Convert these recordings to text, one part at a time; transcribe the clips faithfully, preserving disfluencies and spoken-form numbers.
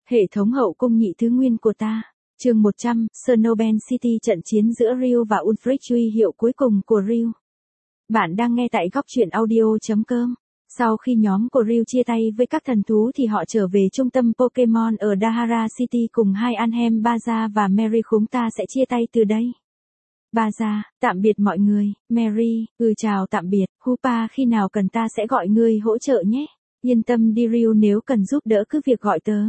Hệ thống hậu cung nhị thứ nguyên của ta. Chương một trăm, Snowbell City trận chiến giữa Ryu và Ulfric huy hiệu cuối cùng của Ryu. Bạn đang nghe tại góc truyện audio chấm com. Sau khi nhóm của Ryu chia tay với các thần thú thì họ trở về trung tâm Pokemon ở Dahara City cùng hai anh em Baza và Mary. Chúng ta sẽ chia tay từ đây. Baza, tạm biệt mọi người. Mary, ừ chào tạm biệt. Hoopa, khi nào cần ta sẽ gọi ngươi hỗ trợ nhé. Yên tâm đi Ryu, nếu cần giúp đỡ cứ việc gọi tớ.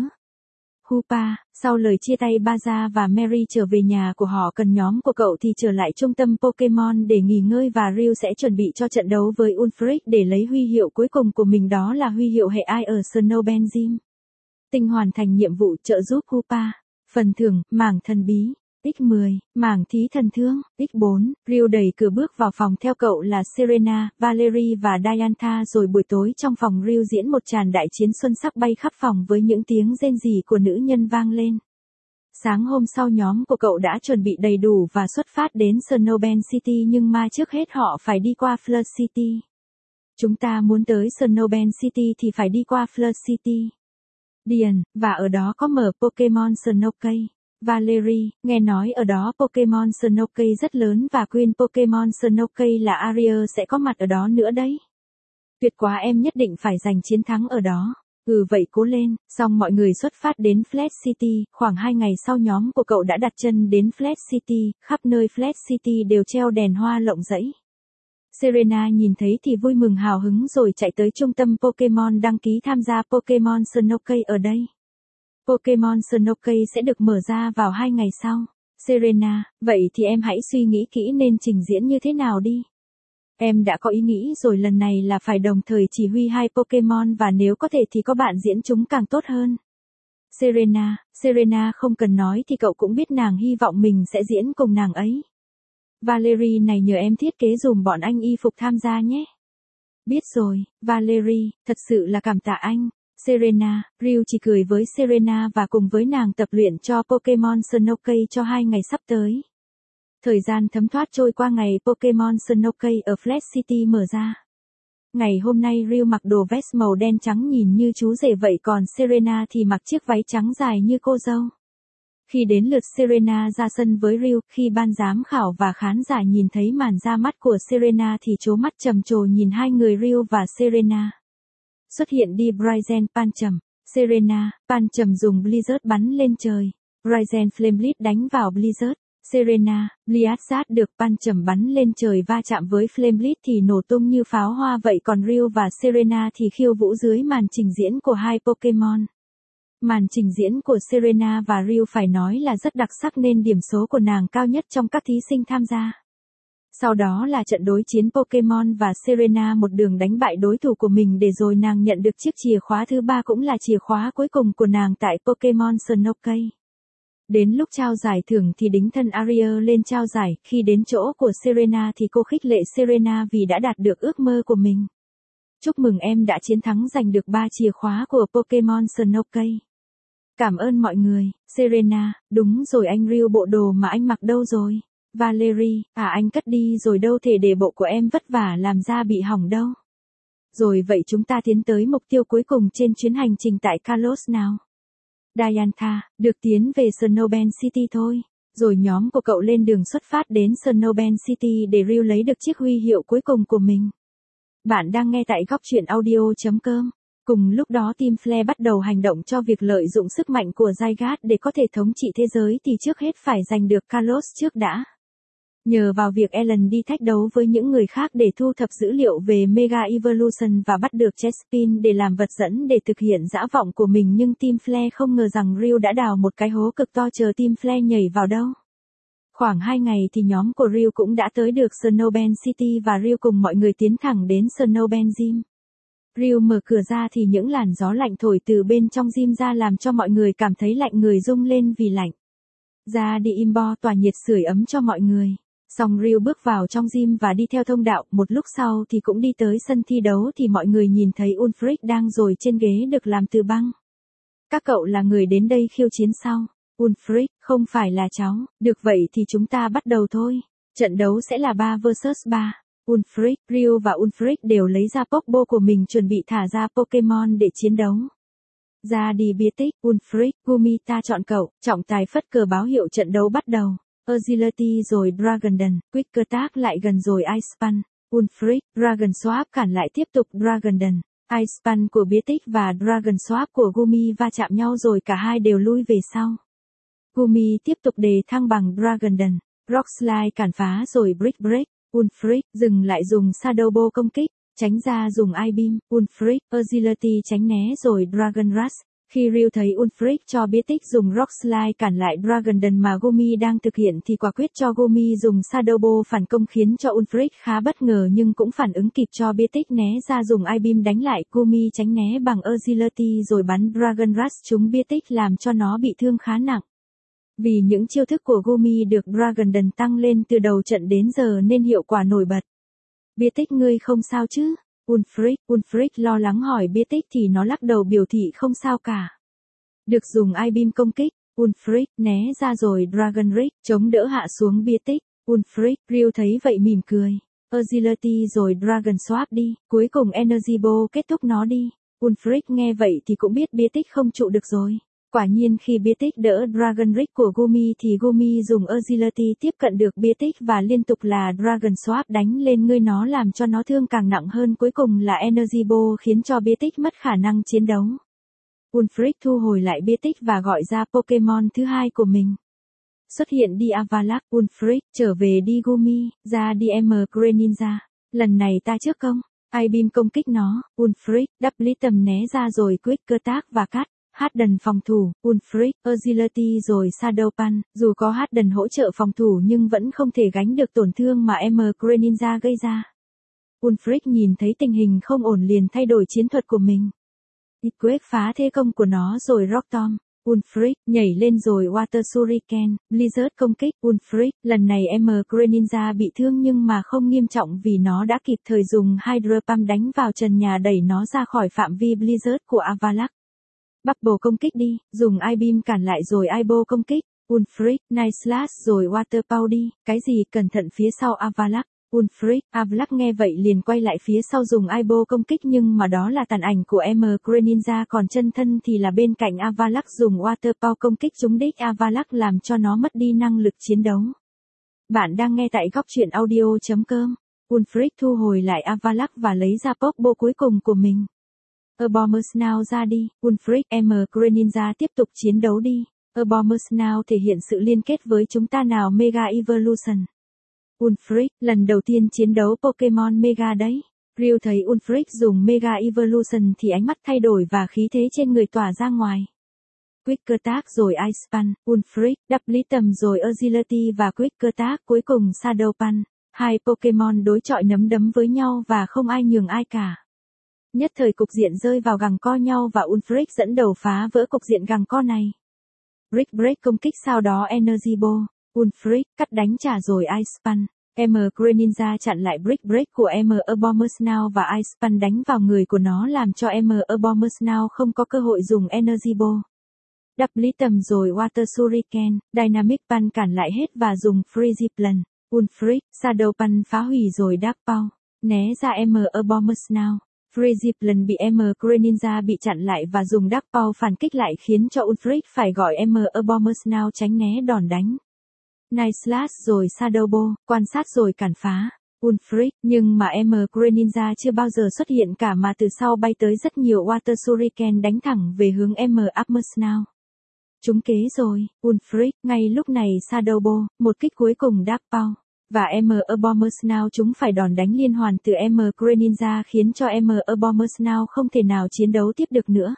Hoopa, sau lời chia tay Baza và Mary trở về nhà của họ, cần nhóm của cậu thì trở lại trung tâm Pokemon để nghỉ ngơi và Ryu sẽ chuẩn bị cho trận đấu với Ulfric để lấy huy hiệu cuối cùng của mình, đó là huy hiệu hệ ai ở Snowbell Gym. Tinh hoàn thành nhiệm vụ trợ giúp Hoopa. Phần thưởng, mảng thần bí. nhân mười, mảng thí thần thương. nhân bốn, Ryu đẩy cửa bước vào phòng, theo cậu là Serena, Valerie và Diantha. Rồi buổi tối trong phòng Ryu diễn một tràn đại chiến xuân sắc bay khắp phòng với những tiếng rên rỉ của nữ nhân vang lên. Sáng hôm sau nhóm của cậu đã chuẩn bị đầy đủ và xuất phát đến Snowbell City, nhưng mà trước hết họ phải đi qua Flood City. Chúng ta muốn tới Snowbell City thì phải đi qua Flood City. Điền, và ở đó có mở Pokemon Snowkey. Valerie, nghe nói ở đó Pokemon Snowkey rất lớn và Queen Pokemon Snowkey là Ariel sẽ có mặt ở đó nữa đấy. Tuyệt quá, em nhất định phải giành chiến thắng ở đó. Ừ vậy cố lên. Xong mọi người xuất phát đến Flood City. Khoảng hai ngày sau nhóm của cậu đã đặt chân đến Flood City. Khắp nơi Flood City đều treo đèn hoa lộng lẫy. Serena nhìn thấy thì vui mừng hào hứng rồi chạy tới trung tâm Pokemon đăng ký tham gia Pokemon Snowkey ở đây. Pokemon Snowkey sẽ được mở ra vào hai ngày sau. Serena, vậy thì em hãy suy nghĩ kỹ nên trình diễn như thế nào đi. Em đã có ý nghĩ rồi, lần này là phải đồng thời chỉ huy hai Pokemon và nếu có thể thì có bạn diễn chúng càng tốt hơn. Serena, Serena không cần nói thì cậu cũng biết nàng hy vọng mình sẽ diễn cùng nàng ấy. Valerie này, nhờ em thiết kế dùm bọn anh y phục tham gia nhé. Biết rồi, Valerie, thật sự là cảm tạ anh. Serena, Ryu chỉ cười với Serena và cùng với nàng tập luyện cho Pokemon Snowkey cho hai ngày sắp tới. Thời gian thấm thoát trôi qua, ngày Pokemon Snowkey ở Flood City mở ra. Ngày hôm nay Ryu mặc đồ vest màu đen trắng nhìn như chú rể vậy, còn Serena thì mặc chiếc váy trắng dài như cô dâu. Khi đến lượt Serena ra sân với Ryu, khi ban giám khảo và khán giả nhìn thấy màn ra mắt của Serena thì trố mắt trầm trồ nhìn hai người Ryu và Serena. Xuất hiện đi Bryzen Pancham. Serena, Pancham dùng Blizzard bắn lên trời. Bryzen Flameblade đánh vào Blizzard. Serena, Blizzard được Pancham bắn lên trời va chạm với Flameblade thì nổ tung như pháo hoa vậy, còn Ryu và Serena thì khiêu vũ dưới màn trình diễn của hai Pokemon. Màn trình diễn của Serena và Ryu phải nói là rất đặc sắc nên điểm số của nàng cao nhất trong các thí sinh tham gia. Sau đó là trận đối chiến Pokemon và Serena một đường đánh bại đối thủ của mình để rồi nàng nhận được chiếc chìa khóa thứ ba, cũng là chìa khóa cuối cùng của nàng tại Pokemon Snowkey. Đến lúc trao giải thưởng thì đính thân Ariel lên trao giải. Khi đến chỗ của Serena thì cô khích lệ Serena vì đã đạt được ước mơ của mình. Chúc mừng em đã chiến thắng, giành được ba chìa khóa của Pokemon Snowkey. Cảm ơn mọi người. Serena, đúng rồi anh Ryu, bộ đồ mà anh mặc đâu rồi? Valerie, à anh cất đi rồi, đâu thể để bộ của em vất vả làm ra bị hỏng đâu. Rồi vậy chúng ta tiến tới mục tiêu cuối cùng trên chuyến hành trình tại Kalos nào. Diantha, được tiến về Snowbell City thôi. Rồi nhóm của cậu lên đường xuất phát đến Snowbell City để Ryu lấy được chiếc huy hiệu cuối cùng của mình. Bạn đang nghe tại góc truyện audio chấm com. Cùng lúc đó Team Flare bắt đầu hành động cho việc lợi dụng sức mạnh của Zygarde để có thể thống trị thế giới thì trước hết phải giành được Kalos trước đã. Nhờ vào việc Ellen đi thách đấu với những người khác để thu thập dữ liệu về Mega Evolution và bắt được Chespin để làm vật dẫn để thực hiện dã vọng của mình, nhưng Team Flare không ngờ rằng Ryu đã đào một cái hố cực to chờ Team Flare nhảy vào đâu. Khoảng hai ngày thì nhóm của Ryu cũng đã tới được Snowbell City và Ryu cùng mọi người tiến thẳng đến Snowbell Gym. Ryu mở cửa ra thì những làn gió lạnh thổi từ bên trong gym ra làm cho mọi người cảm thấy lạnh người rung lên vì lạnh. Ra đi Imbo tỏa nhiệt sưởi ấm cho mọi người. Xong Ryu bước vào trong gym và đi theo thông đạo, một lúc sau thì cũng đi tới sân thi đấu thì mọi người nhìn thấy Ulfric đang ngồi trên ghế được làm từ băng. Các cậu là người đến đây khiêu chiến sao? Ulfric, không phải là cháu. Được vậy thì chúng ta bắt đầu thôi. Trận đấu sẽ là ba versus ba. Ulfric, Ryu và Ulfric đều lấy ra Pokeball của mình chuẩn bị thả ra Pokemon để chiến đấu. Ra đi Beatrix, Ulfric, Gumi ta chọn cậu, trọng tài phất cờ báo hiệu trận đấu bắt đầu. Agility rồi Dragondon, Quick Attack lại gần rồi Ice Spun. Ulfric, Dragon Swap cản lại tiếp tục Dragondon. Ice Spun của Beatrix và Dragon Swap của Gumi va chạm nhau rồi cả hai đều lui về sau. Gumi tiếp tục đề thăng bằng Dragondon. Rock Slide cản phá rồi Brick Break. Ulfric dừng lại dùng Shadow Ball công kích, tránh ra dùng I-Beam. Ulfric, Agility tránh né rồi Dragon Rush. Khi Ryu thấy Ulfric cho Beatrix dùng Rock Slide cản lại Dragondon mà Gumi đang thực hiện thì quả quyết cho Gumi dùng Shadow Ball phản công khiến cho Ulfric khá bất ngờ nhưng cũng phản ứng kịp cho Beatrix né ra dùng I-Beam đánh lại. Gumi tránh né bằng Agility rồi bắn Dragon Rush trúng Beatrix làm cho nó bị thương khá nặng. Vì những chiêu thức của Gumi được Dragondon tăng lên từ đầu trận đến giờ nên hiệu quả nổi bật. Beatrix ngươi không sao chứ? Ulfric, Ulfric lo lắng hỏi Beatrix thì nó lắc đầu biểu thị không sao cả. Được dùng I-Beam công kích, Ulfric né ra rồi Dragon Rig chống đỡ hạ xuống Beatrix. Ulfric, Ryu thấy vậy mỉm cười. Agility rồi Dragon Swap đi, cuối cùng Energy Ball kết thúc nó đi. Ulfric nghe vậy thì cũng biết Beatrix không trụ được rồi. Quả nhiên khi Beatrix đỡ Dragon Rig của Gumi thì Gumi dùng Agility tiếp cận được Beatrix và liên tục là Dragon Swap đánh lên người nó làm cho nó thương càng nặng hơn, cuối cùng là Energy Ball khiến cho Beatrix mất khả năng chiến đấu. Ulfric thu hồi lại Beatrix và gọi ra Pokemon thứ hai của mình. Xuất hiện đi Avalac, Ulfric, trở về đi Gumi, ra đi M Greninja. Lần này ta trước công, I-Beam công kích nó, Ulfric, đắp lý tầm né ra rồi Quick Attack và cắt. Harden phòng thủ, Ulfric, Agility rồi Shadow Punch, dù có Harden hỗ trợ phòng thủ nhưng vẫn không thể gánh được tổn thương mà M Greninja gây ra. Ulfric nhìn thấy tình hình không ổn liền thay đổi chiến thuật của mình. Earthquake phá thế công của nó rồi Rock Tomb. Ulfric nhảy lên rồi Water Shuriken, Blizzard công kích. Ulfric, lần này M Greninja bị thương nhưng mà không nghiêm trọng vì nó đã kịp thời dùng Hydro Pump đánh vào trần nhà đẩy nó ra khỏi phạm vi Blizzard của Avalac. Bubble công kích đi, dùng I-Beam cản lại rồi I-Ball công kích. Ulfric, Night Slash rồi Water Pow đi, cái gì cẩn thận phía sau Avalac. Ulfric, Avalac nghe vậy liền quay lại phía sau dùng I-Ball công kích nhưng mà đó là tàn ảnh của M Greninja còn chân thân thì là bên cạnh Avalac dùng Water Pow công kích trúng đích Avalac làm cho nó mất đi năng lực chiến đấu. Bạn đang nghe tại góc truyện audio chấm com. Ulfric thu hồi lại Avalac và lấy ra Pokeball cuối cùng của mình. Abomasnow ra đi, Ulfric, M Greninja tiếp tục chiến đấu đi. Abomasnow thể hiện sự liên kết với chúng ta nào Mega Evolution. Ulfric, lần đầu tiên chiến đấu Pokemon Mega đấy. Ryu thấy Ulfric dùng Mega Evolution thì ánh mắt thay đổi và khí thế trên người tỏa ra ngoài. Quick Attack rồi Ice Spun, Ulfric, đắp lý tầm rồi Agility và Quick Attack cuối cùng Shadow Punch. Hai Pokemon đối chọi nấm đấm với nhau và không ai nhường ai cả. Nhất thời cục diện rơi vào giằng co nhau và Ulfric dẫn đầu phá vỡ cục diện giằng co này. Brick Break công kích sau đó Energy Ball. Ulfric cắt đánh trả rồi Ice Spun. M Greninja chặn lại Brick Break của M Abomasnow và Ice Spun đánh vào người của nó làm cho M Abomasnow không có cơ hội dùng Energy Ball. Đắp lý tầm rồi Water Shuriken, Dynamic Punch cản lại hết và dùng Freeze Plant. Ulfric, Shadow Punch phá hủy rồi Dark Paw, né ra M Abomasnow. Freeze Plant bị M Greninja bị chặn lại và dùng Dark Paw phản kích lại khiến cho Ulfric phải gọi M Abomasnow tránh né đòn đánh. Night Slash rồi Shadow Ball, quan sát rồi cản phá. Ulfric, nhưng mà M Greninja chưa bao giờ xuất hiện cả mà từ sau bay tới rất nhiều Water Shuriken đánh thẳng về hướng M Abomasnow. Trúng kế rồi, Ulfric, ngay lúc này Shadow Ball, một kích cuối cùng Dark Paw. Và M Abomasnow chúng phải đòn đánh liên hoàn từ M Greninja khiến cho M Abomasnow không thể nào chiến đấu tiếp được nữa.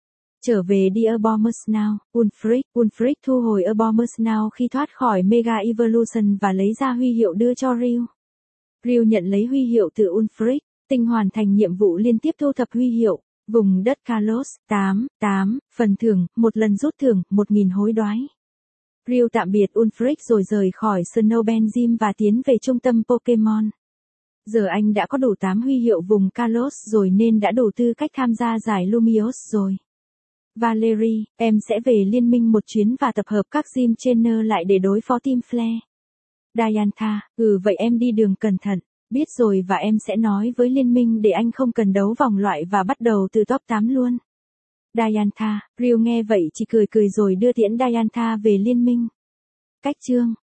Trở về đi Abomasnow, Ulfric, Ulfric thu hồi Abomasnow khi thoát khỏi Mega Evolution và lấy ra huy hiệu đưa cho Ryu. Ryu nhận lấy huy hiệu từ Ulfric, tinh hoàn thành nhiệm vụ liên tiếp thu thập huy hiệu, vùng đất Kalos, tám, tám, phần thưởng, một lần rút thưởng, một nghìn hối đoái. Ryu tạm biệt Ulfric rồi rời khỏi Snowbell Gym và tiến về trung tâm Pokemon. Giờ anh đã có đủ tám huy hiệu vùng Kalos rồi nên đã đủ tư cách tham gia giải Lumiose rồi. Valerie, em sẽ về liên minh một chuyến và tập hợp các gym trainer lại để đối phó Team Flare. Diantha, ừ vậy em đi đường cẩn thận, biết rồi và em sẽ nói với liên minh để anh không cần đấu vòng loại và bắt đầu từ top tám luôn. Diantha, Ryu nghe vậy chỉ cười cười rồi đưa tiễn Diantha về liên minh. Cách chương